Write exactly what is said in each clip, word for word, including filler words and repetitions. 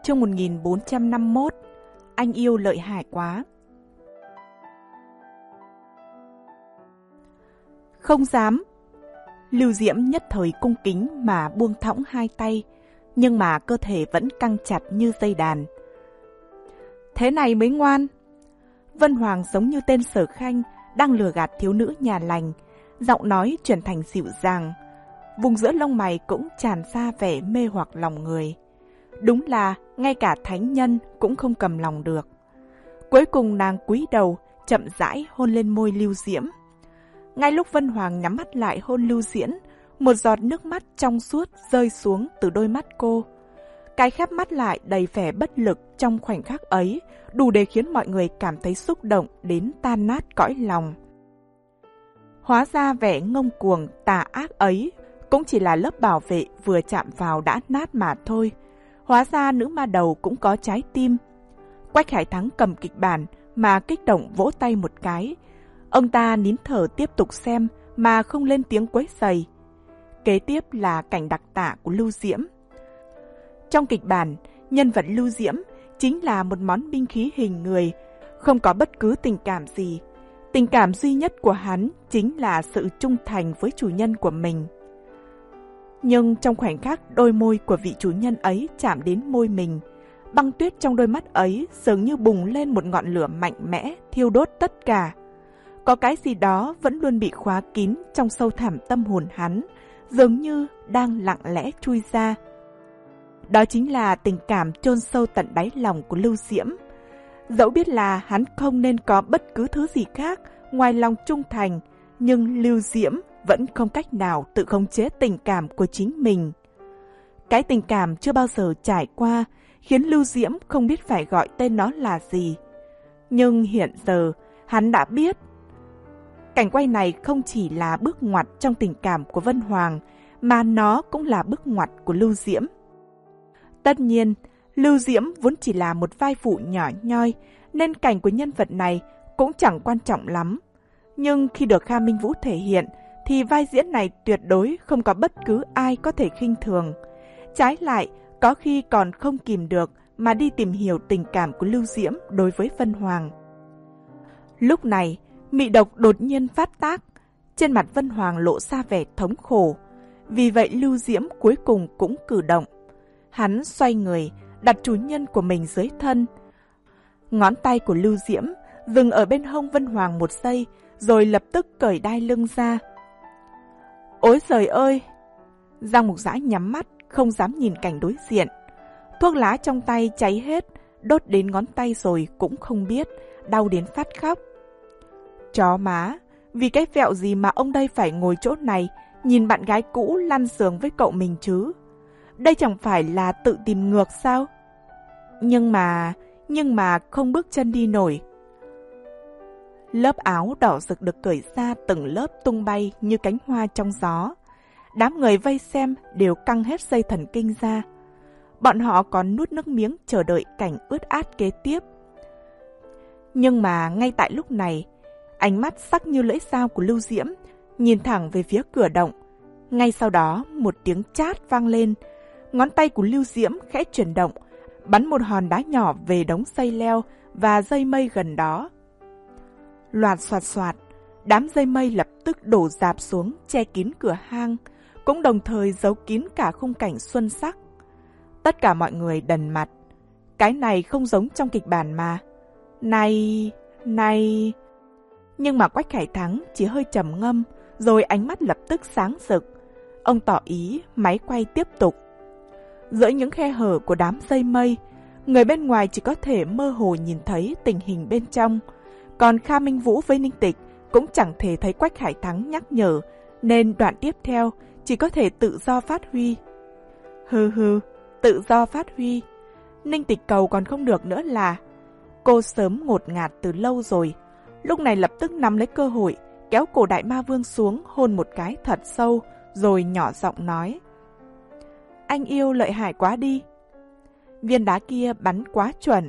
Chương một nghìn bốn trăm năm mươi mốt. Anh yêu lợi hại quá. Không dám. Lưu Diễm nhất thời cung kính mà buông thõng hai tay, nhưng mà cơ thể vẫn căng chặt như dây đàn. Thế này mới ngoan. Vân Hoàng giống như tên Sở Khanh đang lừa gạt thiếu nữ nhà lành, giọng nói chuyển thành dịu dàng, vùng giữa lông mày cũng tràn ra vẻ mê hoặc lòng người. Đúng là ngay cả thánh nhân cũng không cầm lòng được. Cuối cùng nàng cúi đầu, chậm rãi hôn lên môi Lưu Diễm. Ngay lúc Vân Hoàng nhắm mắt lại hôn Lưu Diễm, một giọt nước mắt trong suốt rơi xuống từ đôi mắt cô. Cái khép mắt lại đầy vẻ bất lực trong khoảnh khắc ấy, đủ để khiến mọi người cảm thấy xúc động đến tan nát cõi lòng. Hóa ra vẻ ngông cuồng, tà ác ấy cũng chỉ là lớp bảo vệ vừa chạm vào đã nát mà thôi. Hóa ra nữ ma đầu cũng có trái tim. Quách Hải Thắng cầm kịch bản mà kích động vỗ tay một cái. Ông ta nín thở tiếp tục xem mà không lên tiếng quấy rầy. Kế tiếp là cảnh đặc tả của Lưu Diễm. Trong kịch bản, nhân vật Lưu Diễm chính là một món binh khí hình người, không có bất cứ tình cảm gì. Tình cảm duy nhất của hắn chính là sự trung thành với chủ nhân của mình. Nhưng trong khoảnh khắc đôi môi của vị chủ nhân ấy chạm đến môi mình, băng tuyết trong đôi mắt ấy dường như bùng lên một ngọn lửa mạnh mẽ, thiêu đốt tất cả. Có cái gì đó vẫn luôn bị khóa kín trong sâu thẳm tâm hồn hắn, dường như đang lặng lẽ chui ra. Đó chính là tình cảm chôn sâu tận đáy lòng của Lưu Diễm. Dẫu biết là hắn không nên có bất cứ thứ gì khác ngoài lòng trung thành, nhưng Lưu Diễm vẫn không cách nào tự khống chế tình cảm của chính mình. Cái tình cảm chưa bao giờ trải qua khiến Lưu Diễm không biết phải gọi tên nó là gì. Nhưng hiện giờ hắn đã biết. Cảnh quay này không chỉ là bước ngoặt trong tình cảm của Vân Hoàng, mà nó cũng là bước ngoặt của Lưu Diễm. Tất nhiên, Lưu Diễm vốn chỉ là một vai phụ nhỏ nhoi, nên cảnh của nhân vật này cũng chẳng quan trọng lắm. Nhưng khi được Kha Minh Vũ thể hiện, thì vai diễn này tuyệt đối không có bất cứ ai có thể khinh thường. Trái lại, có khi còn không kìm được mà đi tìm hiểu tình cảm của Lưu Diễm đối với Vân Hoàng. Lúc này, mị độc đột nhiên phát tác, trên mặt Vân Hoàng lộ ra vẻ thống khổ. Vì vậy Lưu Diễm cuối cùng cũng cử động. Hắn xoay người, đặt chủ nhân của mình dưới thân. Ngón tay của Lưu Diễm dừng ở bên hông Vân Hoàng một giây, rồi lập tức cởi đai lưng ra. Ôi trời ơi! Giang Mục Dã nhắm mắt, không dám nhìn cảnh đối diện. Thuốc lá trong tay cháy hết, đốt đến ngón tay rồi cũng không biết, đau đến phát khóc. Chó má, vì cái vẹo gì mà ông đây phải ngồi chỗ này, nhìn bạn gái cũ lăn giường với cậu mình chứ? Đây chẳng phải là tự tìm ngược sao? Nhưng mà, nhưng mà không bước chân đi nổi. Lớp áo đỏ rực được cởi ra từng lớp tung bay như cánh hoa trong gió. Đám người vây xem đều căng hết dây thần kinh ra. Bọn họ còn nuốt nước miếng chờ đợi cảnh ướt át kế tiếp. Nhưng mà ngay tại lúc này, ánh mắt sắc như lưỡi dao của Lưu Diễm nhìn thẳng về phía cửa động. Ngay sau đó một tiếng chát vang lên. Ngón tay của Lưu Diễm khẽ chuyển động, bắn một hòn đá nhỏ về đống dây leo và dây mây gần đó. Loạt xoạt xoạt, đám dây mây lập tức đổ rạp xuống che kín cửa hang, cũng đồng thời giấu kín cả khung cảnh xuân sắc. Tất cả mọi người đần mặt. Cái này không giống trong kịch bản mà. Này, này... Nhưng mà Quách Hải Thắng chỉ hơi trầm ngâm, rồi ánh mắt lập tức sáng rực. Ông tỏ ý máy quay tiếp tục. Giữa những khe hở của đám dây mây, người bên ngoài chỉ có thể mơ hồ nhìn thấy tình hình bên trong. Còn Kha Minh Vũ với Ninh Tịch cũng chẳng thể thấy Quách Hải Thắng nhắc nhở, nên đoạn tiếp theo chỉ có thể tự do phát huy. Hừ hừ, tự do phát huy. Ninh Tịch cầu còn không được nữa là cô sớm ngột ngạt từ lâu rồi. Lúc này lập tức nắm lấy cơ hội, kéo cổ Đại Ma Vương xuống hôn một cái thật sâu, rồi nhỏ giọng nói. Anh yêu lợi hại quá đi. Viên đá kia bắn quá chuẩn.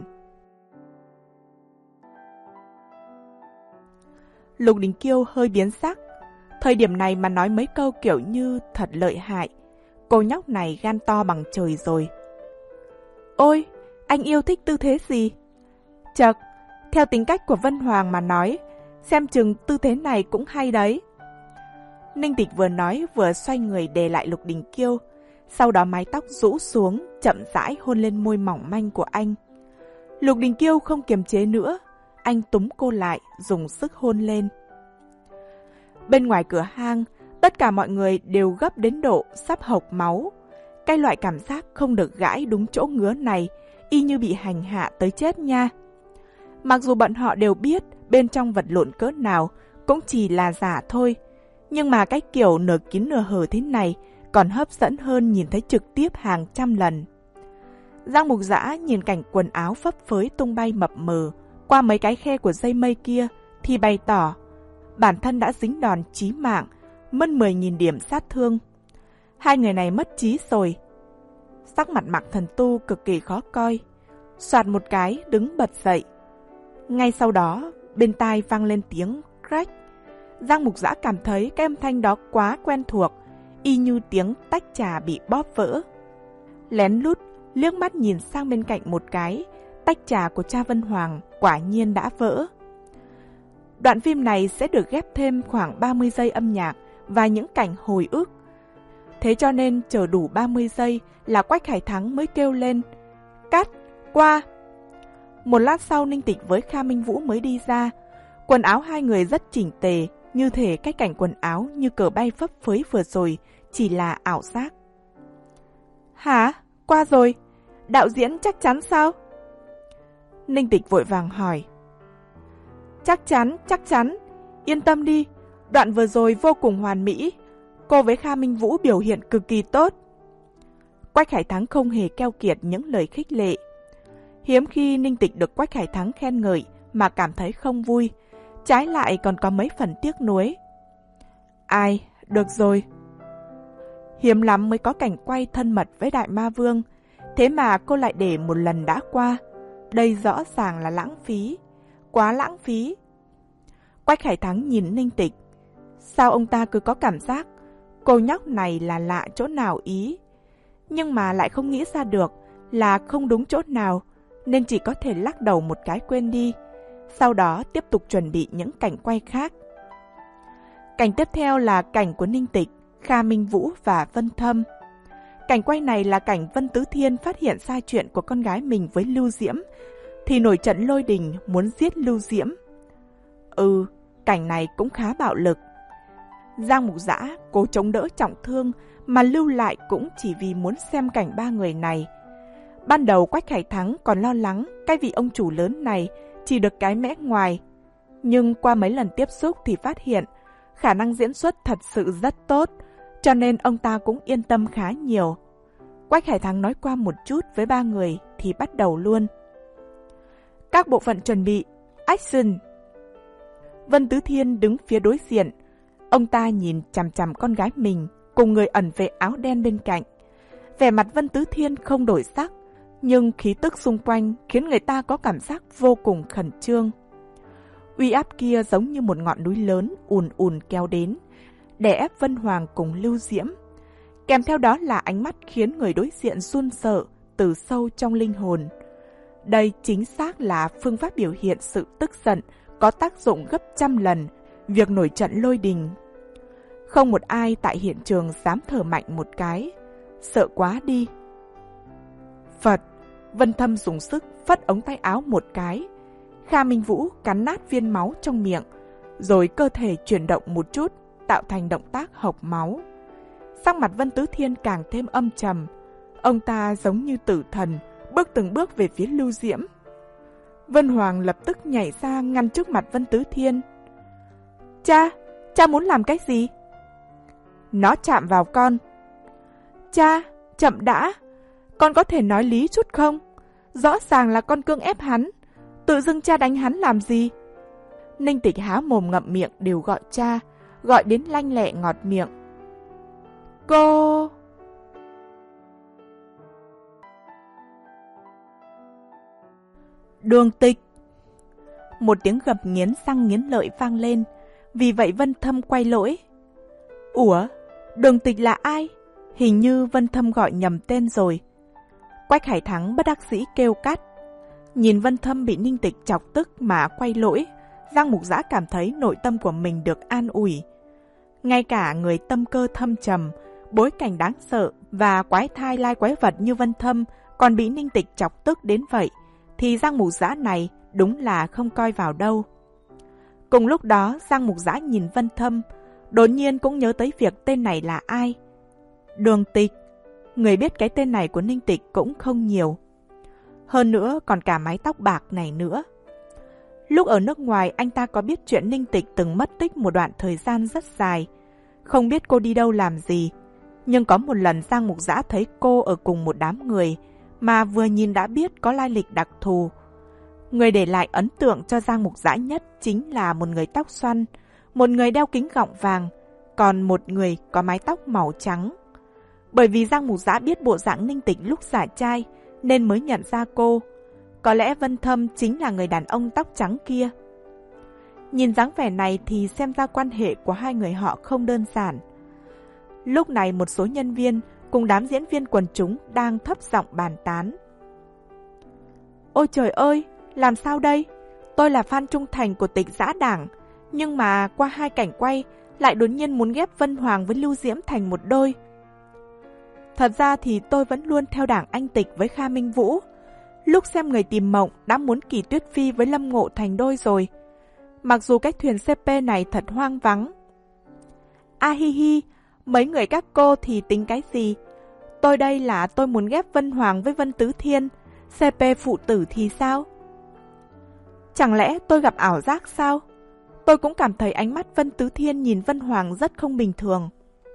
Lục Đình Kiêu hơi biến sắc. Thời điểm này mà nói mấy câu kiểu như thật lợi hại. Cô nhóc này gan to bằng trời rồi. Ôi, Anh yêu thích tư thế gì? Chật, theo tính cách của Vân Hoàng mà nói, xem chừng tư thế này cũng hay đấy. Ninh Tịch vừa nói vừa xoay người đè lại Lục Đình Kiêu, sau đó mái tóc rũ xuống, chậm rãi hôn lên môi mỏng manh của anh. Lục Đình Kiêu không kiềm chế nữa, anh túm cô lại, dùng sức hôn lên. Bên ngoài cửa hang, tất cả mọi người đều gấp đến độ sắp hộc máu. Cái loại cảm giác không được gãi đúng chỗ ngứa này, y như bị hành hạ tới chết nha. Mặc dù bọn họ đều biết bên trong vật lộn cỡ nào cũng chỉ là giả thôi, nhưng mà cái kiểu nửa kín nửa hở thế này còn hấp dẫn hơn nhìn thấy trực tiếp hàng trăm lần. Giang Mục Dã nhìn cảnh quần áo phấp phới tung bay mập mờ qua mấy cái khe của dây mây kia thì bày tỏ bản thân đã dính đòn chí mạng, mất mười nghìn điểm sát thương. Hai người này mất trí rồi. Sắc mặt Mạc Thần Tu cực kỳ khó coi, soạt một cái đứng bật dậy. Ngay sau đó, bên tai vang lên tiếng crack. Giang Mục Dã cảm thấy cái âm thanh đó quá quen thuộc, y như tiếng tách trà bị bóp vỡ. Lén lút, liếc mắt nhìn sang bên cạnh một cái, tách trà của cha Vân Hoàng quả nhiên đã vỡ. Đoạn phim này sẽ được ghép thêm khoảng ba mươi giây âm nhạc và những cảnh hồi ức. Thế cho nên chờ đủ ba mươi giây là Quách Hải Thắng mới kêu lên cắt, qua. Một lát sau Ninh Tịch với Kha Minh Vũ mới đi ra. Quần áo hai người rất chỉnh tề, như thể cái cảnh quần áo như cờ bay phấp phới vừa rồi chỉ là ảo giác. Hả? Qua rồi? Đạo diễn chắc chắn sao? Ninh Tịch vội vàng hỏi. Chắc chắn, chắc chắn. Yên tâm đi, đoạn vừa rồi vô cùng hoàn mỹ. Cô với Kha Minh Vũ biểu hiện cực kỳ tốt. Quách Hải Thắng không hề keo kiệt những lời khích lệ. Hiếm khi Ninh Tịch được Quách Hải Thắng khen ngợi mà cảm thấy không vui, trái lại còn có mấy phần tiếc nuối. Ai, được rồi. Hiếm lắm mới có cảnh quay thân mật với Đại Ma Vương, thế mà cô lại để một lần đã qua. Đây rõ ràng là lãng phí, quá lãng phí. Quách Hải Thắng nhìn Ninh Tịch. Sao ông ta cứ có cảm giác cô nhóc này là lạ chỗ nào ý, nhưng mà lại không nghĩ ra được là không đúng chỗ nào, nên chỉ có thể lắc đầu một cái quên đi. Sau đó tiếp tục chuẩn bị những cảnh quay khác. Cảnh tiếp theo là cảnh của Ninh Tịch, Kha Minh Vũ và Vân Thâm. Cảnh quay này là cảnh Vân Tứ Thiên phát hiện ra chuyện của con gái mình với Lưu Diễm, thì nổi trận lôi đình muốn giết Lưu Diễm. Ừ, cảnh này cũng khá bạo lực. Giang Mục Dã cố chống đỡ trọng thương mà lưu lại cũng chỉ vì muốn xem cảnh ba người này. Ban đầu Quách Hải Thắng còn lo lắng cái vị ông chủ lớn này chỉ được cái mẽ ngoài, nhưng qua mấy lần tiếp xúc thì phát hiện khả năng diễn xuất thật sự rất tốt, cho nên ông ta cũng yên tâm khá nhiều. Quách Hải Thắng nói qua một chút với ba người thì bắt đầu luôn. Các bộ phận chuẩn bị, action! Vân Tứ Thiên đứng phía đối diện. Ông ta nhìn chằm chằm con gái mình cùng người ẩn vệ áo đen bên cạnh. Vẻ mặt Vân Tứ Thiên không đổi sắc, nhưng khí tức xung quanh khiến người ta có cảm giác vô cùng khẩn trương. Uy áp kia giống như một ngọn núi lớn ùn ùn kéo đến, đè ép Vân Hoàng cùng Lưu Diễm. Kèm theo đó là ánh mắt khiến người đối diện run sợ từ sâu trong linh hồn. Đây chính xác là phương pháp biểu hiện sự tức giận có tác dụng gấp trăm lần việc nổi trận lôi đình. Không một ai tại hiện trường dám thở mạnh một cái, sợ quá đi. Phật, Vân Thâm dùng sức phất ống tay áo một cái. Kha Minh Vũ cắn nát viên máu trong miệng, rồi cơ thể chuyển động một chút, tạo thành động tác hộc máu. Sắc mặt Vân Tứ Thiên càng thêm âm trầm. Ông ta giống như tử thần, bước từng bước về phía Lưu Diễm. Vân Hoàng lập tức nhảy ra ngăn trước mặt Vân Tứ Thiên. Cha, cha muốn làm cái gì? Nó chạm vào con. Cha, chậm đã. Con có thể nói lý chút không? Rõ ràng là con cưỡng ép hắn. Tự dưng cha đánh hắn làm gì? Ninh Tịch há mồm ngậm miệng đều gọi cha, gọi đến lanh lẹ ngọt miệng. Cô... Đường Tịch. Một tiếng gầm nghiến răng nghiến lợi vang lên, vì vậy Vân Thâm quay lỗi. Ủa, Đường Tịch là ai? Hình như Vân Thâm gọi nhầm tên rồi. Quách Hải Thắng bất đắc dĩ kêu cắt. Nhìn Vân Thâm bị Ninh Tịch chọc tức mà quay lỗi, Giang Mục Dã cảm thấy nội tâm của mình được an ủi. Ngay cả người tâm cơ thâm trầm, bối cảnh đáng sợ và quái thai lai quái vật như Vân Thâm còn bị Ninh Tịch chọc tức đến vậy, thì Giang Mục Dã này đúng là không coi vào đâu. Cùng lúc đó, Giang Mục Dã nhìn Vân Thâm, đột nhiên cũng nhớ tới việc tên này là ai. Đường Tịch. Người biết cái tên này của Ninh Tịch cũng không nhiều. Hơn nữa còn cả mái tóc bạc này nữa. Lúc ở nước ngoài, anh ta có biết chuyện Ninh Tịch từng mất tích một đoạn thời gian rất dài. Không biết cô đi đâu làm gì. Nhưng có một lần Giang Mục Dã thấy cô ở cùng một đám người mà vừa nhìn đã biết có lai lịch đặc thù. Người để lại ấn tượng cho Giang Mục Dã nhất chính là một người tóc xoăn, một người đeo kính gọng vàng, còn một người có mái tóc màu trắng. Bởi vì Giang Mục Dã biết bộ dạng Ninh Tịch lúc giả trai nên mới nhận ra cô. Có lẽ Vân Thâm chính là người đàn ông tóc trắng kia. Nhìn dáng vẻ này thì xem ra quan hệ của hai người họ không đơn giản. Lúc này một số nhân viên cùng đám diễn viên quần chúng đang thấp giọng bàn tán. Ôi trời ơi, làm sao đây? Tôi là fan trung thành của Tịch Giã Đảng, nhưng mà qua hai cảnh quay lại đột nhiên muốn ghép Vân Hoàng với Lưu Diễm thành một đôi. Thật ra thì tôi vẫn luôn theo đảng anh Tịch với Kha Minh Vũ. Lúc xem Người Tìm Mộng đã muốn Kỳ Tuyết Phi với Lâm Ngộ thành đôi rồi. Mặc dù cái thuyền xê pê này thật hoang vắng. A hi hi, mấy người các cô thì tính cái gì? Tôi đây là tôi muốn ghép Vân Hoàng với Vân Tứ Thiên, xê pê phụ tử thì sao? Chẳng lẽ tôi gặp ảo giác sao? Tôi cũng cảm thấy ánh mắt Vân Tứ Thiên nhìn Vân Hoàng rất không bình thường.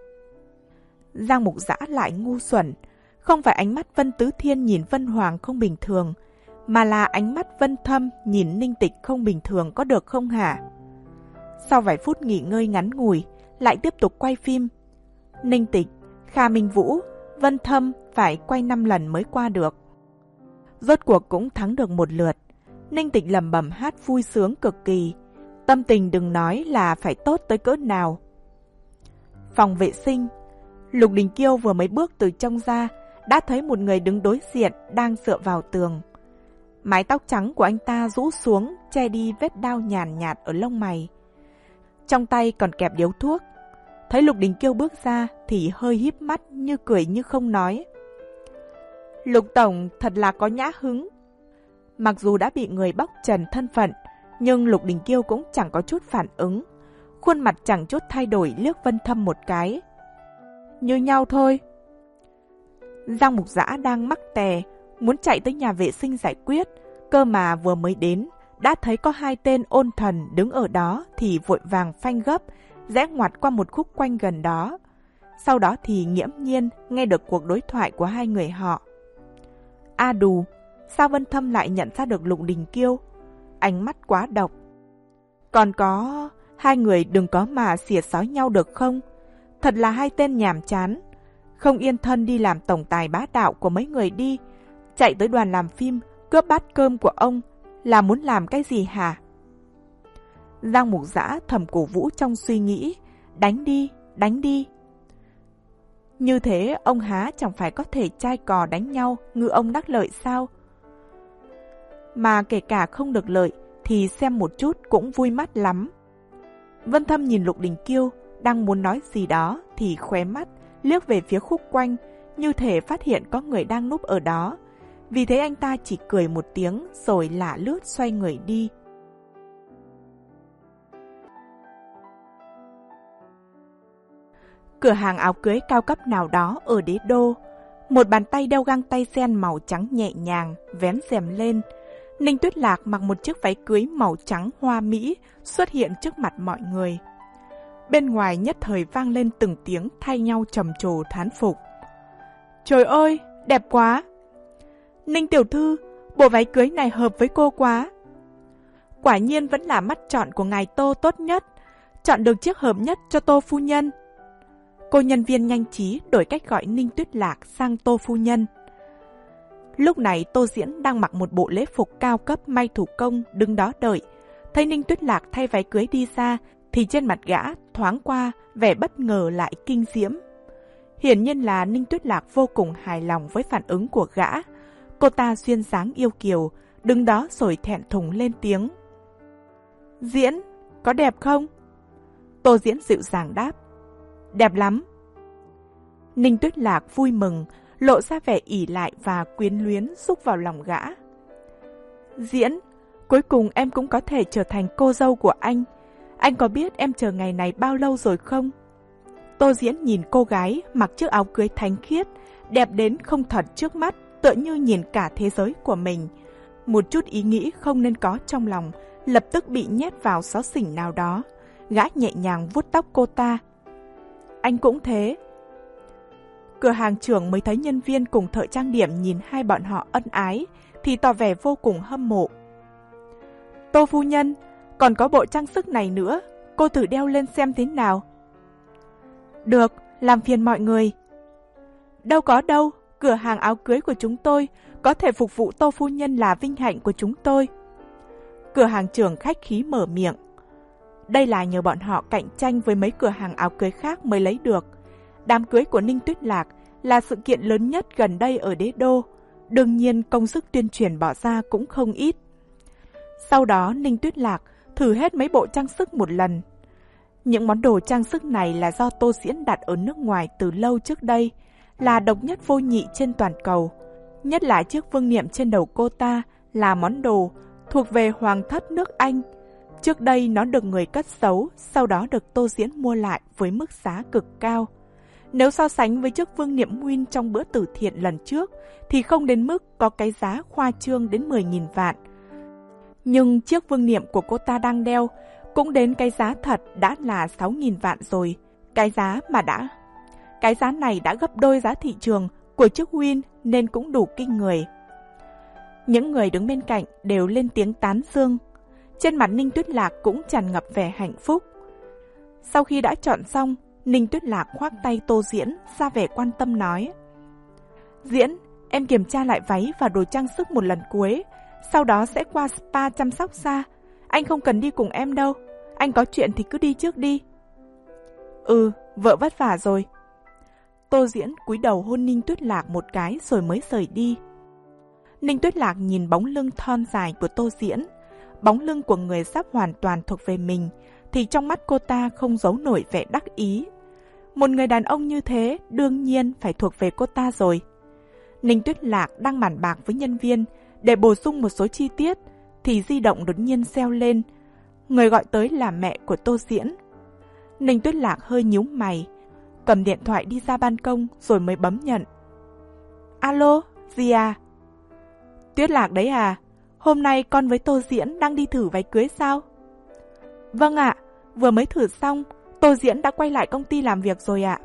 Giang Mục Dã lại ngu xuẩn. Không phải ánh mắt Vân Tứ Thiên nhìn Vân Hoàng không bình thường, mà là ánh mắt Vân Thâm nhìn Ninh Tịch không bình thường, có được không hả? Sau vài phút nghỉ ngơi ngắn ngủi, lại tiếp tục quay phim. Ninh Tịch, Kha Minh Vũ, Vân Thâm phải quay năm lần mới qua được. Rốt cuộc cũng thắng được một lượt. Ninh Tịch lẩm bẩm hát vui sướng cực kỳ. Tâm tình đừng nói là phải tốt tới cỡ nào. Phòng vệ sinh. Lục Đình Kiêu vừa mới bước từ trong ra, đã thấy một người đứng đối diện đang dựa vào tường. Mái tóc trắng của anh ta rũ xuống, che đi vết đao nhàn nhạt ở lông mày. Trong tay còn kẹp điếu thuốc. Thấy Lục Đình Kiêu bước ra thì hơi híp mắt như cười như không nói. Lục Tổng thật là có nhã hứng. Mặc dù đã bị người bóc trần thân phận, nhưng Lục Đình Kiêu cũng chẳng có chút phản ứng. Khuôn mặt chẳng chút thay đổi, liếc Vân Thâm một cái. Như nhau thôi. Giang Mục Dã đang mắc tè, muốn chạy tới nhà vệ sinh giải quyết, cơ mà vừa mới đến, đã thấy có hai tên ôn thần đứng ở đó thì vội vàng phanh gấp, rẽ ngoặt qua một khúc quanh gần đó. Sau đó thì nghiễm nhiên nghe được cuộc đối thoại của hai người họ. A đù, sao Vân Thâm lại nhận ra được Lục Đình Kiêu? Ánh mắt quá độc. Còn có, hai người đừng có mà xỉa xói nhau được không? Thật là hai tên nhàm chán. Không yên thân đi làm tổng tài bá đạo của mấy người đi, chạy tới đoàn làm phim, cướp bát cơm của ông, là muốn làm cái gì hả? Giang Mục Dã thầm cổ vũ trong suy nghĩ, đánh đi, đánh đi. Như thế ông há chẳng phải có thể chai cò đánh nhau, ngư ông đắc lợi sao? Mà kể cả không được lợi thì xem một chút cũng vui mắt lắm. Vân Thâm nhìn Lục Đình Kiêu đang muốn nói gì đó thì khóe mắt liếc về phía khúc quanh, như thể phát hiện có người đang núp ở đó. Vì thế anh ta chỉ cười một tiếng rồi lả lướt xoay người đi. Cửa hàng áo cưới cao cấp nào đó ở Đế Đô. Một bàn tay đeo găng tay sen màu trắng nhẹ nhàng vén rèm lên. Ninh Tuyết Lạc mặc một chiếc váy cưới màu trắng hoa mỹ xuất hiện trước mặt mọi người. Bên ngoài nhất thời vang lên từng tiếng thay nhau trầm trồ thán phục. Trời ơi, đẹp quá! Ninh tiểu thư, bộ váy cưới này hợp với cô quá. Quả nhiên vẫn là mắt chọn của ngài Tô tốt nhất, chọn được chiếc hợp nhất cho Tô phu nhân. Cô nhân viên nhanh trí đổi cách gọi Ninh Tuyết Lạc sang Tô phu nhân. Lúc này Tô Diễn đang mặc một bộ lễ phục cao cấp may thủ công đứng đó đợi. Thấy Ninh Tuyết Lạc thay váy cưới đi ra thì trên mặt gã thoáng qua vẻ bất ngờ lại kinh diễm. Hiển nhiên là Ninh Tuyết Lạc vô cùng hài lòng với phản ứng của gã, Cô ta duyên dáng yêu kiều, đứng đó rồi thẹn thùng lên tiếng. Diễn, có đẹp không? Tô Diễn dịu dàng đáp. Đẹp lắm. Ninh Tuyết Lạc vui mừng, lộ ra vẻ ỷ lại và quyến luyến xúc vào lòng gã. Diễn, cuối cùng em cũng có thể trở thành cô dâu của anh. Anh có biết em chờ ngày này bao lâu rồi không? Tô Diễn nhìn cô gái mặc chiếc áo cưới thánh khiết, đẹp đến không thật trước mắt, tựa như nhìn cả thế giới của mình. Một chút ý nghĩ không nên có trong lòng, lập tức bị nhét vào xó xỉnh nào đó. Gã nhẹ nhàng vuốt tóc cô ta. Anh cũng thế. Cửa hàng trưởng mới thấy nhân viên cùng thợ trang điểm nhìn hai bọn họ ân ái, thì tỏ vẻ vô cùng hâm mộ. Tô phu nhân, còn có bộ trang sức này nữa, cô thử đeo lên xem thế nào. Được, làm phiền mọi người. Đâu có đâu, cửa hàng áo cưới của chúng tôi có thể phục vụ Tô phu nhân là vinh hạnh của chúng tôi. Cửa hàng trưởng khách khí mở miệng. Đây là nhờ bọn họ cạnh tranh với mấy cửa hàng áo cưới khác mới lấy được. Đám cưới của Ninh Tuyết Lạc là sự kiện lớn nhất gần đây ở đế đô. Đương nhiên công sức tuyên truyền bỏ ra cũng không ít. Sau đó Ninh Tuyết Lạc thử hết mấy bộ trang sức một lần. Những món đồ trang sức này là do Tô Diễn đặt ở nước ngoài từ lâu trước đây, là độc nhất vô nhị trên toàn cầu. Nhất là chiếc vương miện trên đầu cô ta là món đồ thuộc về hoàng thất nước Anh. Trước đây nó được người cất giấu, sau đó được Tô Diễn mua lại với mức giá cực cao. Nếu so sánh với chiếc vương miện Nguyên trong bữa từ thiện lần trước, thì không đến mức có cái giá khoa trương đến mười nghìn vạn. Nhưng chiếc vương miện của cô ta đang đeo cũng đến cái giá thật đã là sáu nghìn vạn rồi. Cái giá mà đã... Cái giá này đã gấp đôi giá thị trường của chiếc Win nên cũng đủ kinh người. Những người đứng bên cạnh đều lên tiếng tán dương. Trên mặt Ninh Tuyết Lạc cũng tràn ngập vẻ hạnh phúc. Sau khi đã chọn xong, Ninh Tuyết Lạc khoác tay Tô Diễn, ra vẻ quan tâm nói. Diễn, em kiểm tra lại váy và đồ trang sức một lần cuối, sau đó sẽ qua spa chăm sóc da. Anh không cần đi cùng em đâu, anh có chuyện thì cứ đi trước đi. Ừ, vợ vất vả rồi. Tô Diễn cúi đầu hôn Ninh Tuyết Lạc một cái rồi mới rời đi. Ninh Tuyết Lạc nhìn bóng lưng thon dài của Tô Diễn, bóng lưng của người sắp hoàn toàn thuộc về mình, thì trong mắt cô ta không giấu nổi vẻ đắc ý. Một người đàn ông như thế đương nhiên phải thuộc về cô ta rồi. Ninh Tuyết Lạc đang bàn bạc với nhân viên để bổ sung một số chi tiết, thì di động đột nhiên reo lên. Người gọi tới là mẹ của Tô Diễn. Ninh Tuyết Lạc hơi nhíu mày, cầm điện thoại đi ra ban công rồi mới bấm nhận. Alo, gì à? Tuyết Lạc đấy à? Hôm nay con với Tô Diễn đang đi thử váy cưới sao? Vâng ạ, vừa mới thử xong, Tô Diễn đã quay lại công ty làm việc rồi ạ.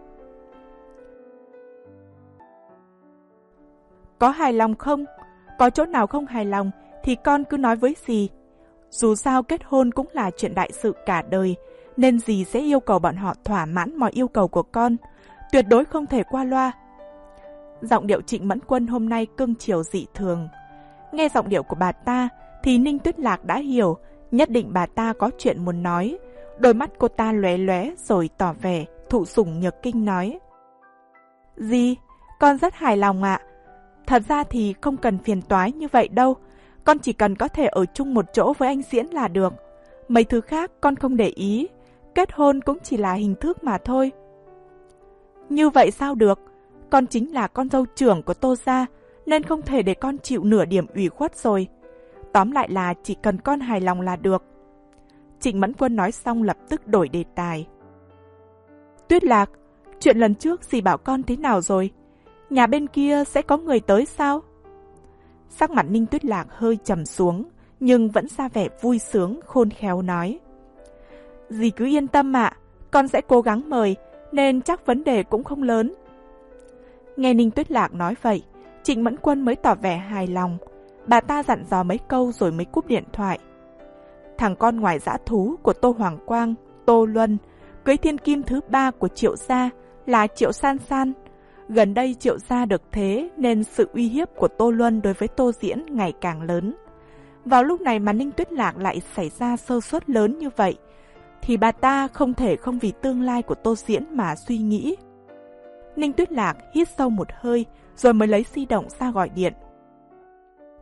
Có hài lòng không? Có chỗ nào không hài lòng thì con cứ nói với dì. Dù sao kết hôn cũng là chuyện đại sự cả đời, nên dì sẽ yêu cầu bọn họ thỏa mãn mọi yêu cầu của con, tuyệt đối không thể qua loa. Giọng điệu Trịnh Mẫn Quân hôm nay cưng chiều dị thường. Nghe giọng điệu của bà ta thì Ninh Tuyết Lạc đã hiểu, nhất định bà ta có chuyện muốn nói. Đôi mắt cô ta lóe lóe rồi tỏ vẻ thụ sủng nhược kinh nói. Dì, con rất hài lòng ạ. Thật ra thì không cần phiền toái như vậy đâu. Con chỉ cần có thể ở chung một chỗ với anh Diễn là được. Mấy thứ khác con không để ý. Kết hôn cũng chỉ là hình thức mà thôi. Như vậy sao được? Con chính là con dâu trưởng của Tô gia, nên không thể để con chịu nửa điểm ủy khuất rồi. Tóm lại là chỉ cần con hài lòng là được. Trịnh Mẫn Quân nói xong lập tức đổi đề tài. Tuyết Lạc, chuyện lần trước dì bảo con thế nào rồi? Nhà bên kia sẽ có người tới sao? Sắc mặt Ninh Tuyết Lạc hơi trầm xuống, nhưng vẫn ra vẻ vui sướng khôn khéo nói. Dì cứ yên tâm ạ, con sẽ cố gắng mời, nên chắc vấn đề cũng không lớn. Nghe Ninh Tuyết Lạc nói vậy, Trịnh Mẫn Quân mới tỏ vẻ hài lòng. Bà ta dặn dò mấy câu rồi mới cúp điện thoại. Thằng con ngoài dã thú của Tô Hoàng Quang, Tô Luân, cưới thiên kim thứ ba của Triệu gia là Triệu San San. Gần đây Triệu gia được thế nên sự uy hiếp của Tô Luân đối với Tô Diễn ngày càng lớn. Vào lúc này mà Ninh Tuyết Lạc lại xảy ra sơ suất lớn như vậy, thì bà ta không thể không vì tương lai của Tô Diễn mà suy nghĩ. Ninh Tuyết Lạc hít sâu một hơi rồi mới lấy di động ra gọi điện.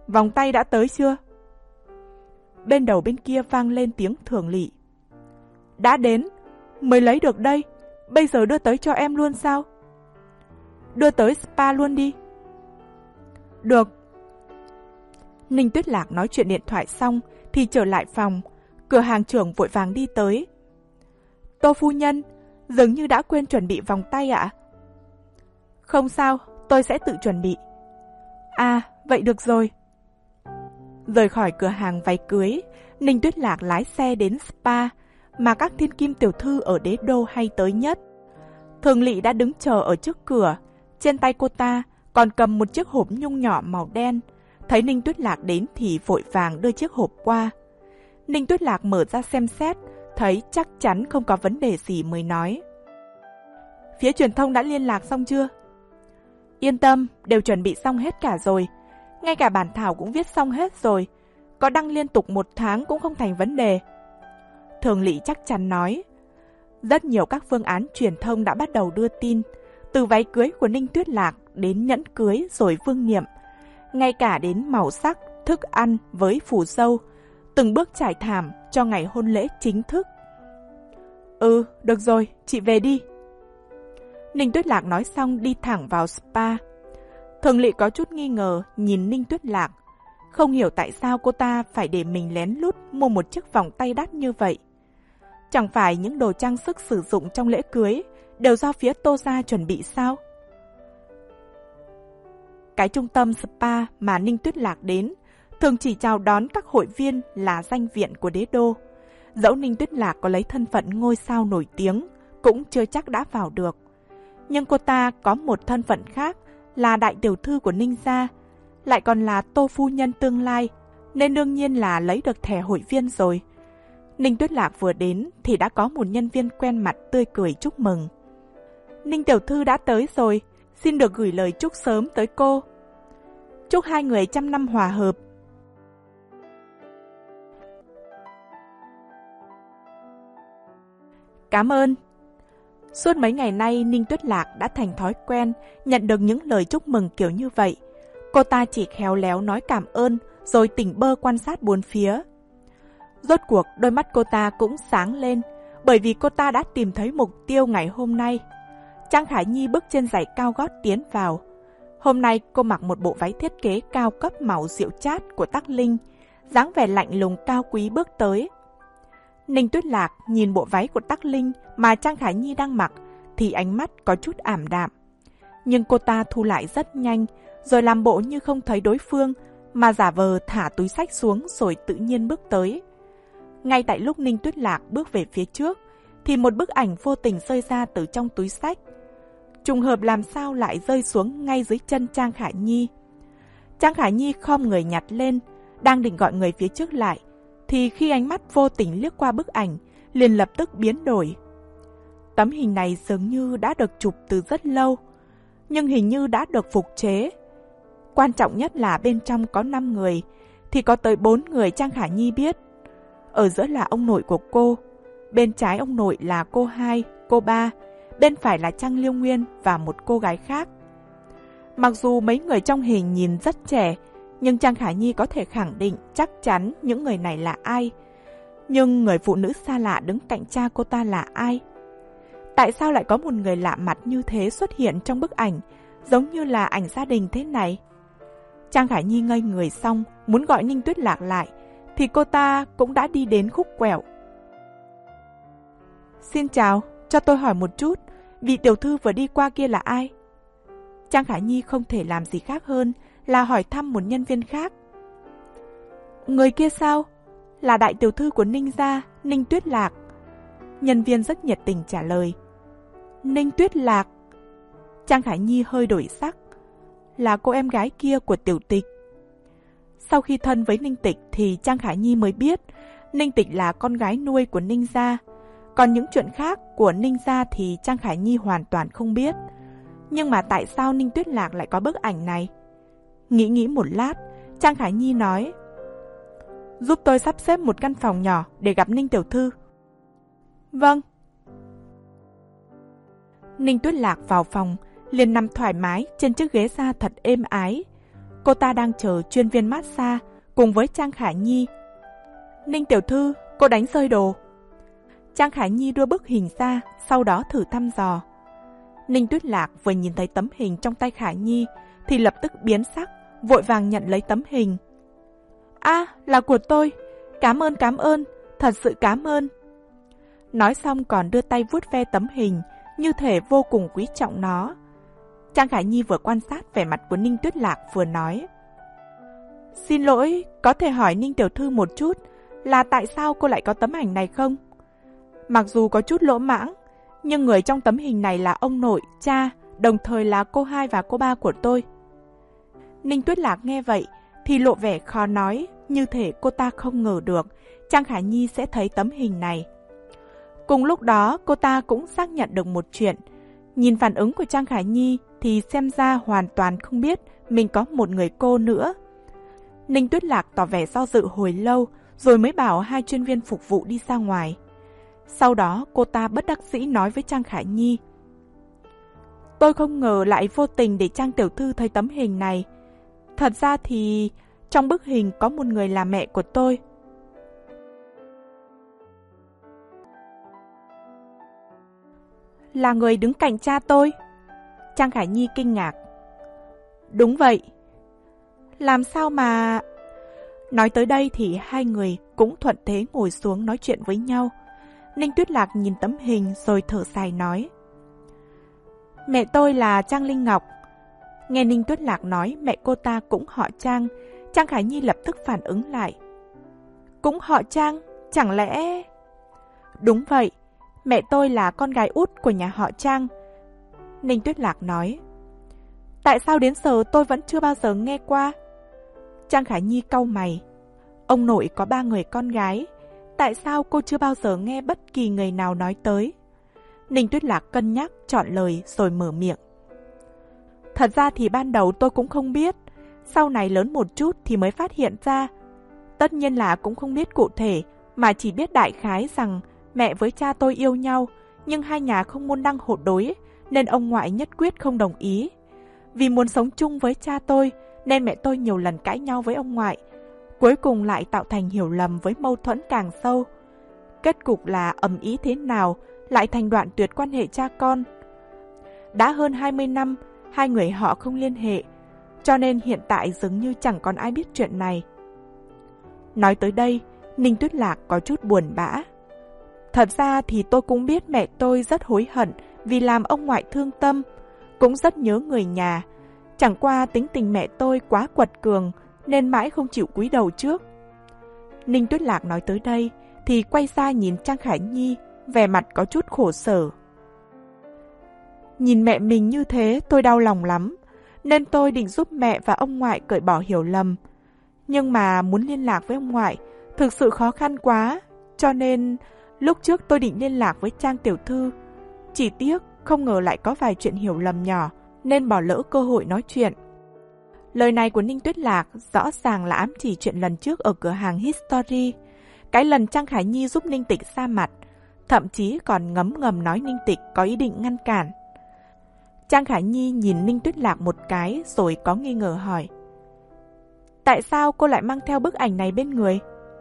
vòng tay đã tới chưa? Bên đầu bên kia vang lên tiếng Thường Lỵ. Đã đến, mới lấy được đây, bây giờ đưa tới cho em luôn sao? Đưa tới spa luôn đi. Được. Ninh Tuyết Lạc nói chuyện điện thoại xong thì trở lại phòng, cửa hàng trưởng vội vàng đi tới. Tô phu nhân, dường như đã quên chuẩn bị vòng tay ạ. Không sao, tôi sẽ tự chuẩn bị. À, vậy được rồi. Rời khỏi cửa hàng váy cưới, Ninh Tuyết Lạc lái xe đến spa mà các thiên kim tiểu thư ở đế đô hay tới nhất. Thường Lỵ đã đứng chờ ở trước cửa, trên tay cô ta còn cầm một chiếc hộp nhung nhỏ màu đen. Thấy Ninh Tuyết Lạc đến thì vội vàng đưa chiếc hộp qua. Ninh Tuyết Lạc mở ra xem xét, thấy chắc chắn không có vấn đề gì mới nói. Phía truyền thông đã liên lạc xong chưa? Yên tâm, đều chuẩn bị xong hết cả rồi. Ngay cả bản thảo cũng viết xong hết rồi. Có đăng liên tục một tháng cũng không thành vấn đề. Thường Lỵ chắc chắn nói. Rất nhiều các phương án truyền thông đã bắt đầu đưa tin, từ váy cưới của Ninh Tuyết Lạc đến nhẫn cưới rồi vương niệm, ngay cả đến màu sắc, thức ăn với phù dâu, từng bước trải thảm cho ngày hôn lễ chính thức. Ừ, được rồi, chị về đi. Ninh Tuyết Lạc nói xong đi thẳng vào spa. Thường Lỵ có chút nghi ngờ nhìn Ninh Tuyết Lạc, không hiểu tại sao cô ta phải để mình lén lút mua một chiếc vòng tay đắt như vậy. Chẳng phải những đồ trang sức sử dụng trong lễ cưới đều do phía Tô gia chuẩn bị sao? Cái trung tâm spa mà Ninh Tuyết Lạc đến thường chỉ chào đón các hội viên là danh viện của đế đô. Dẫu Ninh Tuyết Lạc có lấy thân phận ngôi sao nổi tiếng cũng chưa chắc đã vào được. Nhưng cô ta có một thân phận khác là đại tiểu thư của Ninh gia, lại còn là Tô phu nhân tương lai, nên đương nhiên là lấy được thẻ hội viên rồi. Ninh Tuyết Lạc vừa đến thì đã có một nhân viên quen mặt tươi cười chúc mừng. Ninh tiểu thư đã tới rồi, xin được gửi lời chúc sớm tới cô. Chúc hai người trăm năm hòa hợp. Cảm ơn. Suốt mấy ngày nay Ninh Tuyết Lạc đã thành thói quen nhận được những lời chúc mừng kiểu như vậy. Cô ta chỉ khéo léo nói cảm ơn rồi tỉnh bơ quan sát bốn phía. Rốt cuộc đôi mắt cô ta cũng sáng lên, bởi vì cô ta đã tìm thấy mục tiêu ngày hôm nay. Trang Khải Nhi bước trên giày cao gót tiến vào. Hôm nay cô mặc một bộ váy thiết kế cao cấp màu rượu chát của Tắc Linh, dáng vẻ lạnh lùng cao quý bước tới. Ninh Tuyết Lạc nhìn bộ váy của Tắc Linh mà Trang Khải Nhi đang mặc thì ánh mắt có chút ảm đạm. Nhưng cô ta thu lại rất nhanh, rồi làm bộ như không thấy đối phương, mà giả vờ thả túi xách xuống rồi tự nhiên bước tới. Ngay tại lúc Ninh Tuyết Lạc bước về phía trước, thì một bức ảnh vô tình rơi ra từ trong túi xách. Trùng hợp làm sao lại rơi xuống ngay dưới chân Trang Khải Nhi. Trang Khải Nhi khom người nhặt lên, đang định gọi người phía trước lại, thì khi ánh mắt vô tình liếc qua bức ảnh, liền lập tức biến đổi. Tấm hình này dường như đã được chụp từ rất lâu, nhưng hình như đã được phục chế. Quan trọng nhất là bên trong có năm người, thì có tới bốn người Trang Khải Nhi biết. Ở giữa là ông nội của cô, bên trái ông nội là cô hai, cô ba, bên phải là Trang Liêu Nguyên và một cô gái khác. Mặc dù mấy người trong hình nhìn rất trẻ, nhưng Trang Khải Nhi có thể khẳng định chắc chắn những người này là ai. Nhưng người phụ nữ xa lạ đứng cạnh cha cô ta là ai? Tại sao lại có một người lạ mặt như thế xuất hiện trong bức ảnh, giống như là ảnh gia đình thế này? Trang Khải Nhi ngây người xong, muốn gọi Ninh Tuyết Lạc lại, thì cô ta cũng đã đi đến khúc quẹo. Xin chào, cho tôi hỏi một chút, vị tiểu thư vừa đi qua kia là ai? Trang Khải Nhi không thể làm gì khác hơn là hỏi thăm một nhân viên khác. Người kia sao? Là đại tiểu thư của Ninh gia, Ninh Tuyết Lạc. Nhân viên rất nhiệt tình trả lời. Ninh Tuyết Lạc? Trang Khải Nhi hơi đổi sắc. Là cô em gái kia của Tiểu Tịch. Sau khi thân với Ninh Tịch thì Trang Khải Nhi mới biết Ninh Tịch là con gái nuôi của Ninh gia. Còn những chuyện khác của Ninh gia thì Trang Khải Nhi hoàn toàn không biết. Nhưng mà tại sao Ninh Tuyết Lạc lại có bức ảnh này? Nghĩ nghĩ một lát, Trang Khải Nhi nói: Giúp tôi sắp xếp một căn phòng nhỏ để gặp Ninh tiểu thư. Vâng. Ninh Tuyết Lạc vào phòng, liền nằm thoải mái trên chiếc ghế da thật êm ái. cô ta đang chờ chuyên viên massage cùng với Trang Khả Nhi. Ninh tiểu thư, cô đánh rơi đồ. Trang Khả Nhi đưa bức hình ra, sau đó thử thăm dò. Ninh Tuyết Lạc vừa nhìn thấy tấm hình trong tay Khả Nhi thì lập tức biến sắc, vội vàng nhận lấy tấm hình. À, là của tôi. Cảm ơn, cảm ơn, thật sự cảm ơn. Nói xong còn đưa tay vuốt ve tấm hình, như thể vô cùng quý trọng nó. Trang Khả Nhi vừa quan sát vẻ mặt của Ninh Tuyết Lạc vừa nói. Xin lỗi, có thể hỏi Ninh tiểu thư một chút, là tại sao cô lại có tấm ảnh này không? Mặc dù có chút lỗ mãng, nhưng người trong tấm hình này là ông nội, cha, đồng thời là cô hai và cô ba của tôi. Ninh Tuyết Lạc nghe vậy thì lộ vẻ khó nói, như thể cô ta không ngờ được Trang Khả Nhi sẽ thấy tấm hình này. Cùng lúc đó cô ta cũng xác nhận được một chuyện. Nhìn phản ứng của Trang Khả Nhi thì xem ra hoàn toàn không biết mình có một người cô nữa. Ninh Tuyết Lạc tỏ vẻ do dự hồi lâu rồi mới bảo hai chuyên viên phục vụ đi ra ngoài. Sau đó cô ta bất đắc dĩ nói với Trang Khả Nhi. Tôi không ngờ lại vô tình để Trang tiểu thư thấy tấm hình này. Thật ra thì trong bức hình có một người là mẹ của tôi. Là người đứng cạnh cha tôi? Trang Khả Nhi kinh ngạc. Đúng vậy. Làm sao mà... Nói tới đây thì hai người cũng thuận thế ngồi xuống nói chuyện với nhau. Ninh Tuyết Lạc nhìn tấm hình rồi thở dài nói. Mẹ tôi là Trang Linh Ngọc. Nghe Ninh Tuyết Lạc nói mẹ cô ta cũng họ Trang, Trang Khả Nhi lập tức phản ứng lại. Cũng họ Trang, chẳng lẽ... Đúng vậy, mẹ tôi là con gái út của nhà họ Trang. Ninh Tuyết Lạc nói. Tại sao đến giờ tôi vẫn chưa bao giờ nghe qua? Trang Khả Nhi cau mày. Ông nội có ba người con gái, tại sao cô chưa bao giờ nghe bất kỳ người nào nói tới? Ninh Tuyết Lạc cân nhắc, chọn lời rồi mở miệng. Thật ra thì ban đầu tôi cũng không biết, sau này lớn một chút thì mới phát hiện ra. Tất nhiên là cũng không biết cụ thể, mà chỉ biết đại khái rằng mẹ với cha tôi yêu nhau, nhưng hai nhà không môn đăng hộ đối, nên ông ngoại nhất quyết không đồng ý. Vì muốn sống chung với cha tôi, nên mẹ tôi nhiều lần cãi nhau với ông ngoại, cuối cùng lại tạo thành hiểu lầm với mâu thuẫn càng sâu. Kết cục là ầm ĩ thế nào, lại thành đoạn tuyệt quan hệ cha con. Đã hơn hai mươi năm, hai người họ không liên hệ, cho nên hiện tại dường như chẳng còn ai biết chuyện này. Nói tới đây, Ninh Tuyết Lạc có chút buồn bã. Thật ra thì tôi cũng biết mẹ tôi rất hối hận vì làm ông ngoại thương tâm, cũng rất nhớ người nhà. Chẳng qua tính tình mẹ tôi quá quật cường nên mãi không chịu cúi đầu trước. Ninh Tuyết Lạc nói tới đây thì quay ra nhìn Trang Khả Nhi, vẻ mặt có chút khổ sở. Nhìn mẹ mình như thế tôi đau lòng lắm, nên tôi định giúp mẹ và ông ngoại cởi bỏ hiểu lầm. Nhưng mà muốn liên lạc với ông ngoại thực sự khó khăn quá, cho nên lúc trước tôi định liên lạc với Trang tiểu thư. Chỉ tiếc không ngờ lại có vài chuyện hiểu lầm nhỏ nên bỏ lỡ cơ hội nói chuyện. Lời này của Ninh Tuyết Lạc rõ ràng là ám chỉ chuyện lần trước ở cửa hàng History. Cái lần Trang Khả Nhi giúp Ninh Tịch xa mặt, thậm chí còn ngấm ngầm nói Ninh Tịch có ý định ngăn cản. Trang Khả Nhi nhìn Ninh Tuyết Lạc một cái rồi có nghi ngờ hỏi. Tại sao cô lại mang theo bức ảnh này bên người?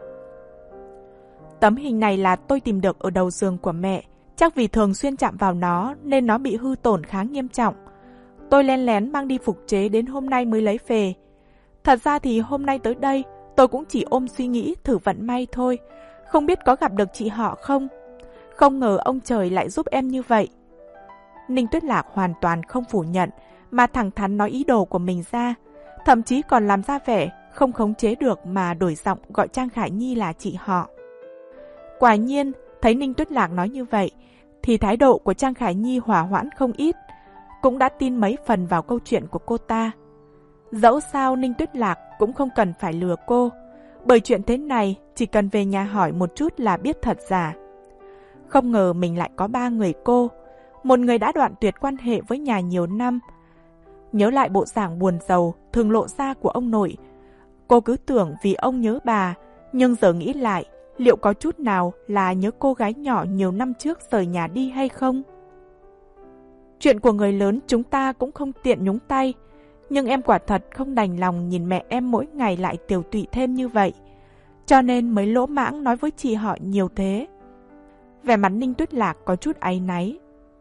Tấm hình này là tôi tìm được ở đầu giường của mẹ. Chắc vì thường xuyên chạm vào nó nên nó bị hư tổn khá nghiêm trọng. Tôi len lén mang đi phục chế đến hôm nay mới lấy về. Thật ra thì hôm nay tới đây tôi cũng chỉ ôm suy nghĩ thử vận may thôi, không biết có gặp được chị họ không. Không ngờ ông trời lại giúp em như vậy. Ninh Tuyết Lạc hoàn toàn không phủ nhận mà thẳng thắn nói ý đồ của mình ra, thậm chí còn làm ra vẻ không khống chế được mà đổi giọng gọi Trang Khả Nhi là chị họ. Quả nhiên, thấy Ninh Tuyết Lạc nói như vậy thì thái độ của Trang Khả Nhi hòa hoãn không ít, cũng đã tin mấy phần vào câu chuyện của cô ta. Dẫu sao Ninh Tuyết Lạc cũng không cần phải lừa cô, bởi chuyện thế này chỉ cần về nhà hỏi một chút là biết thật giả. Không ngờ mình lại có ba người cô, một người đã đoạn tuyệt quan hệ với nhà nhiều năm. Nhớ lại bộ dạng buồn rầu thường lộ ra của ông nội, cô cứ tưởng vì ông nhớ bà, nhưng giờ nghĩ lại, liệu có chút nào là nhớ cô gái nhỏ nhiều năm trước rời nhà đi hay không? Chuyện của người lớn chúng ta cũng không tiện nhúng tay, Nhưng em quả thật không đành lòng nhìn mẹ em mỗi ngày lại tiều tụy thêm như vậy, cho nên mới lỗ mãng nói với chị họ nhiều thế. Vẻ mặt Ninh Tuyết Lạc có chút áy náy.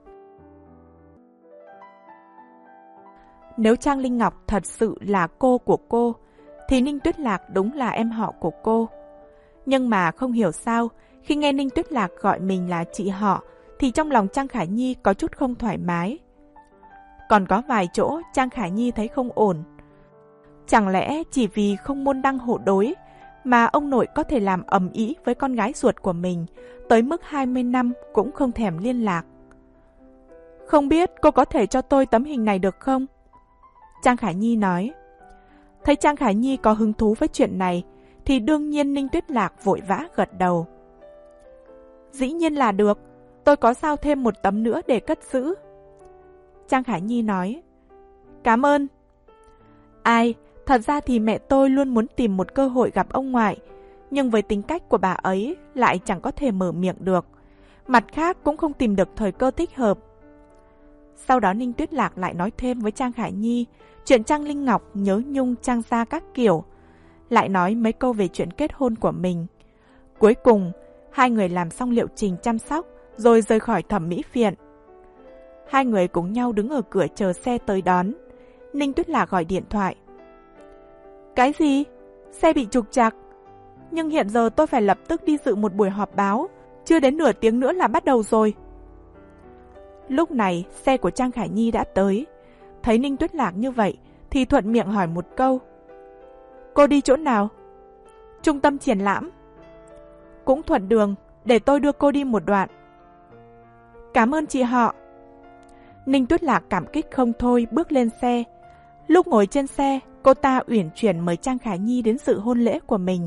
Nếu Trang Linh Ngọc thật sự là cô của cô, thì Ninh Tuyết Lạc đúng là em họ của cô. Nhưng mà không hiểu sao, khi nghe Ninh Tuyết Lạc gọi mình là chị họ, thì trong lòng Trang Khả Nhi có chút không thoải mái. Còn có vài chỗ Trang Khả Nhi thấy không ổn. Chẳng lẽ chỉ vì không môn đăng hộ đối mà ông nội có thể làm ầm ĩ với con gái ruột của mình tới mức hai mươi năm cũng không thèm liên lạc? Không biết cô có thể cho tôi tấm hình này được không? Trang Khả Nhi nói. Thấy Trang Khả Nhi có hứng thú với chuyện này, thì đương nhiên Ninh Tuyết Lạc vội vã gật đầu. Dĩ nhiên là được, tôi có giao thêm một tấm nữa để cất giữ. Trang Khả Nhi nói. Cảm ơn. Ai, thật ra thì mẹ tôi luôn muốn tìm một cơ hội gặp ông ngoại, nhưng với tính cách của bà ấy lại chẳng có thể mở miệng được. Mặt khác cũng không tìm được thời cơ thích hợp. Sau đó Ninh Tuyết Lạc lại nói thêm với Trang Khả Nhi chuyện Trang Linh Ngọc nhớ nhung Trang gia các kiểu, lại nói mấy câu về chuyện kết hôn của mình. Cuối cùng, hai người làm xong liệu trình chăm sóc rồi rời khỏi thẩm mỹ viện. Hai người cùng nhau đứng ở cửa chờ xe tới đón. Ninh Tuyết Lạc gọi điện thoại. Cái gì? Xe bị trục trặc. Nhưng hiện giờ tôi phải lập tức đi dự một buổi họp báo, chưa đến nửa tiếng nữa là bắt đầu rồi. Lúc này, xe của Trang Khả Nhi đã tới. Thấy Ninh Tuyết Lạc như vậy, thì thuận miệng hỏi một câu. Cô đi chỗ nào? Trung tâm triển lãm. Cũng thuận đường, để tôi đưa cô đi một đoạn. Cảm ơn chị họ. Ninh Tuyết Lạc cảm kích không thôi bước lên xe. Lúc ngồi trên xe, cô ta uyển chuyển mời Trang Khả Nhi đến dự hôn lễ của mình.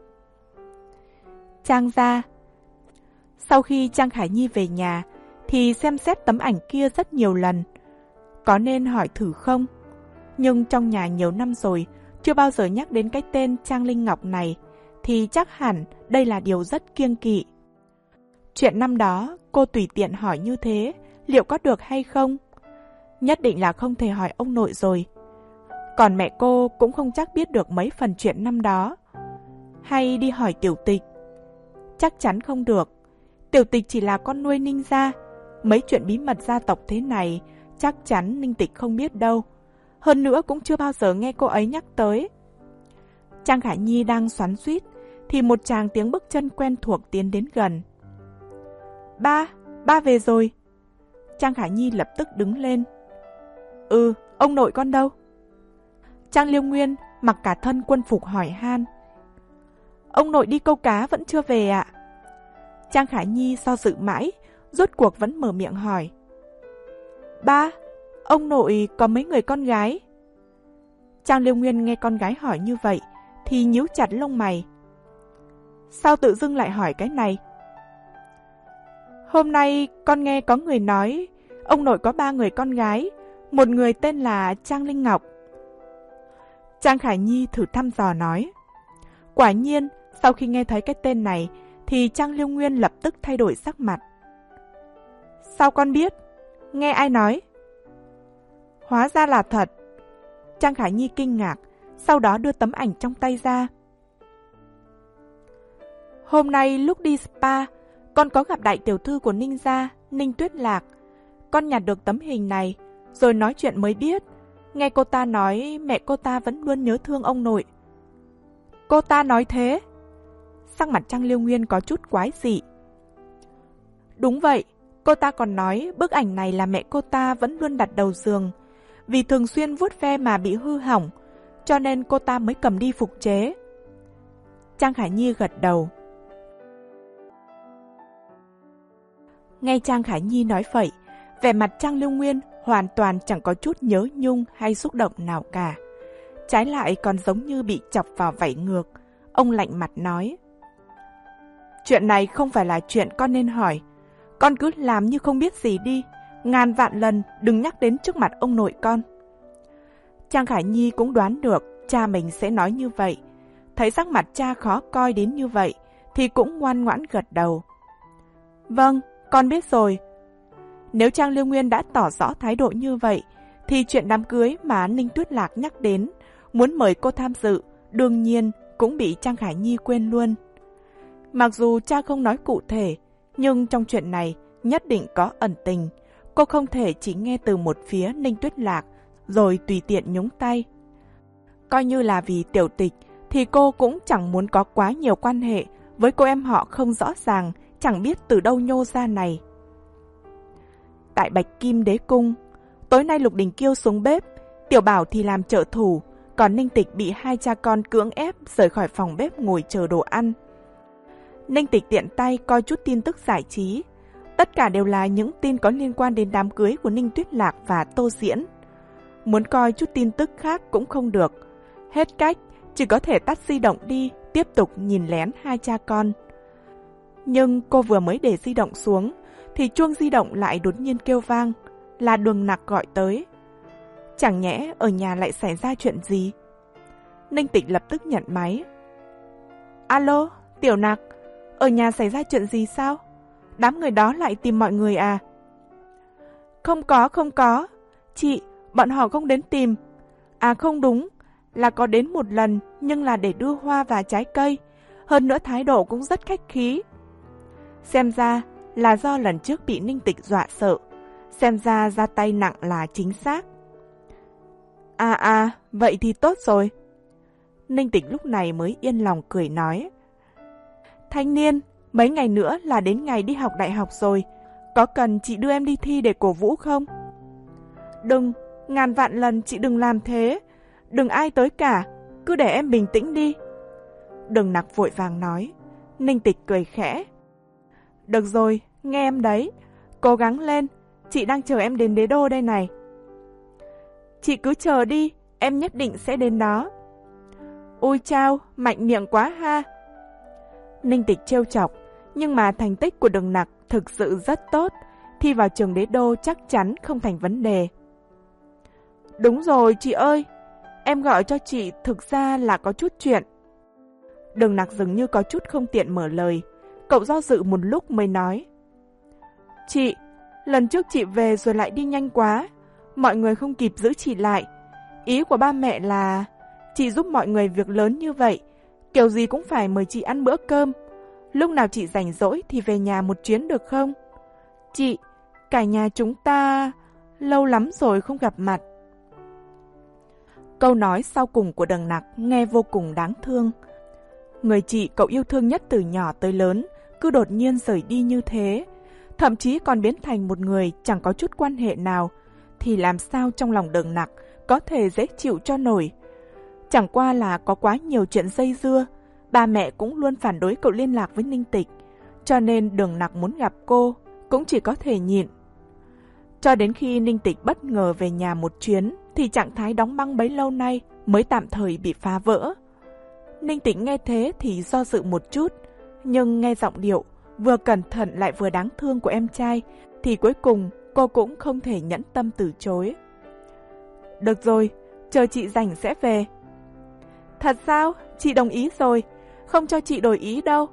Trang gia. Sau khi Trang Khả Nhi về nhà, thì xem xét tấm ảnh kia rất nhiều lần. Có nên hỏi thử không? Nhưng trong nhà nhiều năm rồi, chưa bao giờ nhắc đến cái tên Trang Linh Ngọc này, thì chắc hẳn đây là điều rất kiêng kỵ. Chuyện năm đó, cô tùy tiện hỏi như thế, liệu có được hay không? Nhất định là không thể hỏi ông nội rồi. Còn mẹ cô cũng không chắc biết được mấy phần chuyện năm đó. Hay đi hỏi Tiểu Tịch? Chắc chắn không được. Tiểu Tịch chỉ là con nuôi Ninh gia. Mấy chuyện bí mật gia tộc thế này, chắc chắn Ninh Tịch không biết đâu. Hơn nữa cũng chưa bao giờ nghe cô ấy nhắc tới. Trang Khả Nhi đang xoắn xuýt, thì một chàng tiếng bước chân quen thuộc tiến đến gần. Ba, ba về rồi. Trang Khả Nhi lập tức đứng lên. Ừ, ông nội con đâu? Trang Liêu Nguyên mặc cả thân quân phục hỏi han. Ông nội đi câu cá vẫn chưa về ạ. Trang Khả Nhi do dự mãi, rốt cuộc vẫn mở miệng hỏi. Ba, ông nội có mấy người con gái? Trang Liêu Nguyên nghe con gái hỏi như vậy, thì nhíu chặt lông mày. Sao tự dưng lại hỏi cái này? Hôm nay con nghe có người nói ông nội có ba người con gái, một người tên là Trang Linh Ngọc. Trang Khả Nhi thử thăm dò nói. Quả nhiên, sau khi nghe thấy cái tên này, thì Trang Liêu Nguyên lập tức thay đổi sắc mặt. Sao con biết? Nghe ai nói? Hóa ra là thật. Trang Khả Nhi kinh ngạc, sau đó đưa tấm ảnh trong tay ra. Hôm nay lúc đi spa, con có gặp đại tiểu thư của Ninh gia, Ninh Tuyết Lạc. Con nhặt được tấm hình này, rồi nói chuyện mới biết. Nghe cô ta nói mẹ cô ta vẫn luôn nhớ thương ông nội. Cô ta nói thế? Sắc mặt Trang Liêu Nguyên có chút quái dị. Đúng vậy, cô ta còn nói bức ảnh này là mẹ cô ta vẫn luôn đặt đầu giường. Vì thường xuyên vuốt ve mà bị hư hỏng, cho nên cô ta mới cầm đi phục chế. Trang Khả Nhi gật đầu. Nghe Trang Khả Nhi nói vậy, vẻ mặt Trang Liêu Nguyên hoàn toàn chẳng có chút nhớ nhung hay xúc động nào cả. Trái lại còn giống như bị chọc vào vảy ngược. Ông lạnh mặt nói. Chuyện này không phải là chuyện con nên hỏi. Con cứ làm như không biết gì đi. Ngàn vạn lần đừng nhắc đến trước mặt ông nội con. Trang Khả Nhi cũng đoán được cha mình sẽ nói như vậy. Thấy sắc mặt cha khó coi đến như vậy, thì cũng ngoan ngoãn gật đầu. Vâng, con biết rồi. Nếu Trang Liêu Nguyên đã tỏ rõ thái độ như vậy, thì chuyện đám cưới mà Ninh Tuyết Lạc nhắc đến, muốn mời cô tham dự, đương nhiên cũng bị Trang Khải Nhi quên luôn. Mặc dù cha không nói cụ thể, nhưng trong chuyện này nhất định có ẩn tình. Cô không thể chỉ nghe từ một phía Ninh Tuyết Lạc rồi tùy tiện nhúng tay. Coi như là vì Tiểu Tịch thì cô cũng chẳng muốn có quá nhiều quan hệ với cô em họ không rõ ràng, chẳng biết từ đâu nhô ra này. Tại Bạch Kim Đế Cung, tối nay Lục Đình Kiêu xuống bếp, Tiểu Bảo thì làm trợ thủ, còn Ninh Tịch bị hai cha con cưỡng ép rời khỏi phòng bếp ngồi chờ đồ ăn. Ninh Tịch tiện tay coi chút tin tức giải trí. Tất cả đều là những tin có liên quan đến đám cưới của Ninh Tuyết Lạc và Tô Diễn. Muốn coi chút tin tức khác cũng không được. Hết cách, chỉ có thể tắt di động đi, tiếp tục nhìn lén hai cha con. Nhưng cô vừa mới để di động xuống, thì chuông di động lại đột nhiên kêu vang, là Đường Nặc gọi tới. Chẳng nhẽ ở nhà lại xảy ra chuyện gì? Ninh Tịch lập tức nhận máy. Alo, Tiểu Nặc, ở nhà xảy ra chuyện gì sao? Đám người đó lại tìm mọi người à? Không có, không có. Chị, bọn họ không đến tìm. À không đúng, là có đến một lần nhưng là để đưa hoa và trái cây. Hơn nữa thái độ cũng rất khách khí. Xem ra là do lần trước bị Ninh Tịch dọa sợ. Xem ra ra tay nặng là chính xác. À à, vậy thì tốt rồi. Ninh Tịch lúc này mới yên lòng cười nói. Thanh niên, mấy ngày nữa là đến ngày đi học đại học rồi. Có cần chị đưa em đi thi để cổ vũ không? Đừng, ngàn vạn lần chị đừng làm thế. Đừng ai tới cả, cứ để em bình tĩnh đi. Đường Nặc vội vàng nói. Ninh Tịch cười khẽ. Được rồi, nghe em đấy. Cố gắng lên, chị đang chờ em đến Đế Đô đây này. Chị cứ chờ đi, em nhất định sẽ đến đó. Ôi chao, mạnh miệng quá ha. Ninh Tịch trêu chọc, nhưng mà thành tích của Đường Nặc thực sự rất tốt, thi vào trường Đế Đô chắc chắn không thành vấn đề. Đúng rồi chị ơi, em gọi cho chị thực ra là có chút chuyện. Đường Nặc dường như có chút không tiện mở lời, cậu do dự một lúc mới nói. Chị, lần trước chị về rồi lại đi nhanh quá, mọi người không kịp giữ chị lại. Ý của ba mẹ là chị giúp mọi người việc lớn như vậy, kiểu gì cũng phải mời chị ăn bữa cơm. Lúc nào chị rảnh rỗi thì về nhà một chuyến được không? Chị, cả nhà chúng ta lâu lắm rồi không gặp mặt. Câu nói sau cùng của Đường Nặc nghe vô cùng đáng thương. Người chị cậu yêu thương nhất từ nhỏ tới lớn cứ đột nhiên rời đi như thế, thậm chí còn biến thành một người chẳng có chút quan hệ nào, thì làm sao trong lòng Đường Nặc có thể dễ chịu cho nổi. Chẳng qua là có quá nhiều chuyện dây dưa, ba mẹ cũng luôn phản đối cậu liên lạc với Ninh Tịch, cho nên Đường Nặc muốn gặp cô cũng chỉ có thể nhịn. Cho đến khi Ninh Tịch bất ngờ về nhà một chuyến thì trạng thái đóng băng bấy lâu nay mới tạm thời bị phá vỡ. Ninh Tịch nghe thế thì do dự một chút, nhưng nghe giọng điệu vừa cẩn thận lại vừa đáng thương của em trai thì cuối cùng cô cũng không thể nhẫn tâm từ chối. Được rồi, chờ chị rảnh sẽ về. Thật sao? Chị đồng ý rồi, không cho chị đổi ý đâu.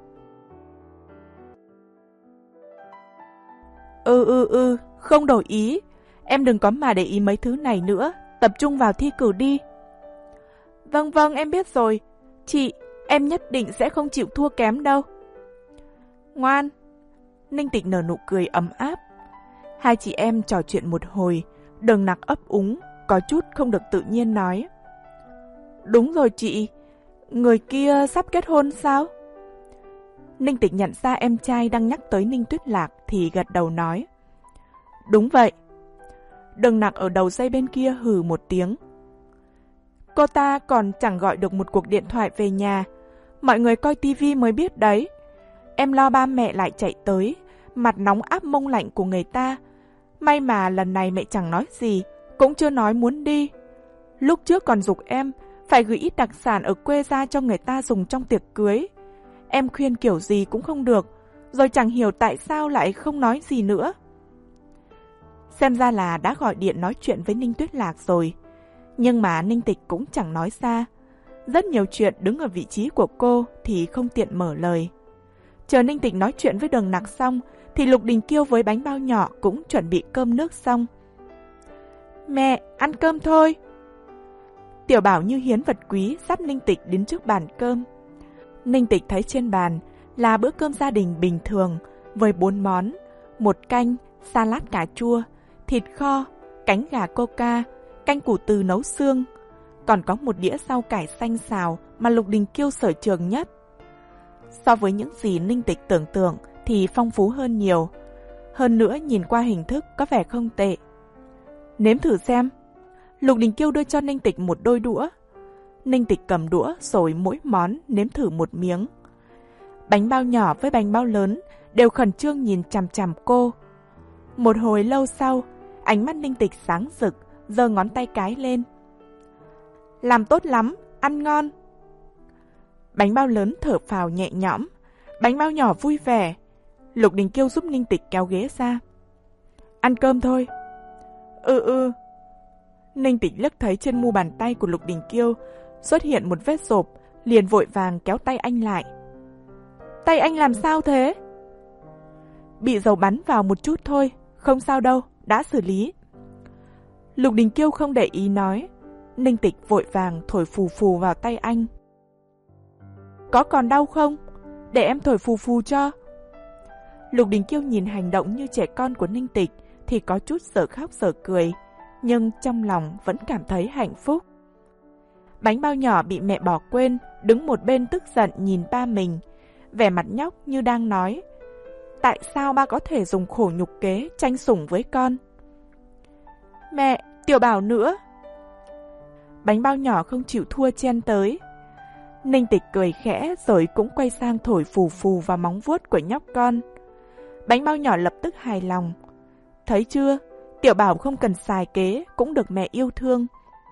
Ừ ừ ừ, không đổi ý. Em đừng có mà để ý mấy thứ này nữa, tập trung vào thi cử đi. Vâng vâng, em biết rồi. Chị, em nhất định sẽ không chịu thua kém đâu. Ngoan. Ninh Tịch nở nụ cười ấm áp. Hai chị em trò chuyện một hồi, Đường Nặc ấp úng, có chút không được tự nhiên nói. Đúng rồi chị, người kia sắp kết hôn sao? Ninh Tịch nhận ra em trai đang nhắc tới Ninh Tuyết Lạc thì gật đầu nói. Đúng vậy. Đường Nặc ở đầu dây bên kia hừ một tiếng. Cô ta còn chẳng gọi được một cuộc điện thoại về nhà, mọi người coi tivi mới biết đấy. Em lo ba mẹ lại chạy tới, mặt nóng áp mông lạnh của người ta. May mà lần này mẹ chẳng nói gì, cũng chưa nói muốn đi. Lúc trước còn giục em phải gửi ít đặc sản ở quê ra cho người ta dùng trong tiệc cưới. Em khuyên kiểu gì cũng không được, rồi chẳng hiểu tại sao lại không nói gì nữa. Xem ra là đã gọi điện nói chuyện với Ninh Tuyết Lạc rồi. Nhưng mà Ninh Tịch cũng chẳng nói ra. Rất nhiều chuyện đứng ở vị trí của cô thì không tiện mở lời. Chờ Ninh Tịch nói chuyện với Đường Nặc xong thì Lục Đình Kiêu với bánh bao nhỏ cũng chuẩn bị cơm nước xong. Mẹ, ăn cơm thôi. Tiểu Bảo như hiến vật quý dắt Ninh Tịch đến trước bàn cơm. Ninh Tịch thấy trên bàn là bữa cơm gia đình bình thường với bốn món, một canh, salad cà chua, thịt kho, cánh gà coca, canh củ từ nấu xương. Còn có một đĩa rau cải xanh xào mà Lục Đình Kiêu sở trường nhất. So với những gì Ninh Tịch tưởng tượng thì phong phú hơn nhiều. Hơn nữa nhìn qua hình thức có vẻ không tệ. Nếm thử xem. Lục Đình Kiêu đưa cho Ninh Tịch một đôi đũa. Ninh Tịch cầm đũa rồi mỗi món nếm thử một miếng. Bánh bao nhỏ với bánh bao lớn đều khẩn trương nhìn chằm chằm cô. Một hồi lâu sau, ánh mắt Ninh Tịch sáng rực, giơ ngón tay cái lên. Làm tốt lắm, ăn ngon. Bánh bao lớn thở phào nhẹ nhõm, bánh bao nhỏ vui vẻ. Lục Đình Kiêu giúp Ninh Tịch kéo ghế ra. Ăn cơm thôi. Ừ ừ. Ninh Tịch liếc thấy trên mu bàn tay của Lục Đình Kiêu xuất hiện một vết rộp, liền vội vàng kéo tay anh lại. Tay anh làm sao thế? Bị dầu bắn vào một chút thôi, không sao đâu, đã xử lý. Lục Đình Kiêu không để ý nói. Ninh Tịch vội vàng thổi phù phù vào tay anh. Có còn đau không? Để em thổi phù phù cho. Lục Đình Kiêu nhìn hành động như trẻ con của Ninh Tịch thì có chút dở khóc dở cười, nhưng trong lòng vẫn cảm thấy hạnh phúc. Bánh bao nhỏ bị mẹ bỏ quên, đứng một bên tức giận nhìn ba mình, vẻ mặt nhóc như đang nói: tại sao ba có thể dùng khổ nhục kế tranh sủng với con? Mẹ, Tiểu Bảo nữa. Bánh bao nhỏ không chịu thua chen tới. Ninh Tịch cười khẽ rồi cũng quay sang thổi phù phù vào móng vuốt của nhóc con. Bánh bao nhỏ lập tức hài lòng. Thấy chưa, Tiểu Bảo không cần xài kế cũng được mẹ yêu thương.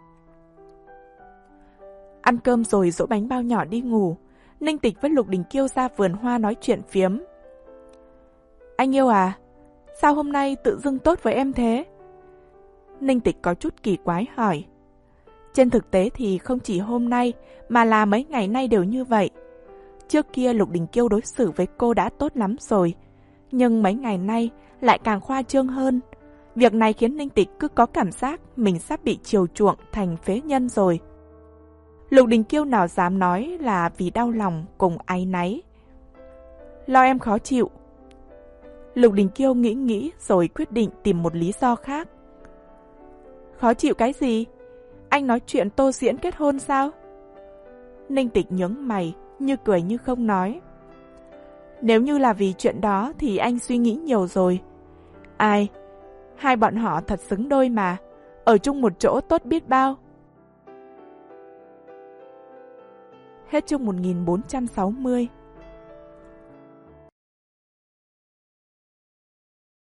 Ăn cơm rồi dỗ bánh bao nhỏ đi ngủ. Ninh Tịch với Lục Đình Kiêu ra vườn hoa nói chuyện phiếm. Anh yêu à, sao hôm nay tự dưng tốt với em thế? Ninh Tịch có chút kỳ quái hỏi. Trên thực tế thì không chỉ hôm nay mà là mấy ngày nay đều như vậy. Trước kia Lục Đình Kiêu đối xử với cô đã tốt lắm rồi, nhưng mấy ngày nay lại càng khoa trương hơn. Việc này khiến Ninh Tịch cứ có cảm giác mình sắp bị chiều chuộng thành phế nhân rồi. Lục Đình Kiêu nào dám nói là vì đau lòng cùng áy náy. Lo em khó chịu. Lục Đình Kiêu nghĩ nghĩ rồi quyết định tìm một lý do khác. Khó chịu cái gì? Anh nói chuyện tô diễn kết hôn sao? Ninh Tịch nhướng mày, như cười như không nói. Nếu như là vì chuyện đó thì anh suy nghĩ nhiều rồi. Ai? Hai bọn họ thật xứng đôi mà, ở chung một chỗ tốt biết bao. Hết chương một nghìn bốn trăm sáu mươi.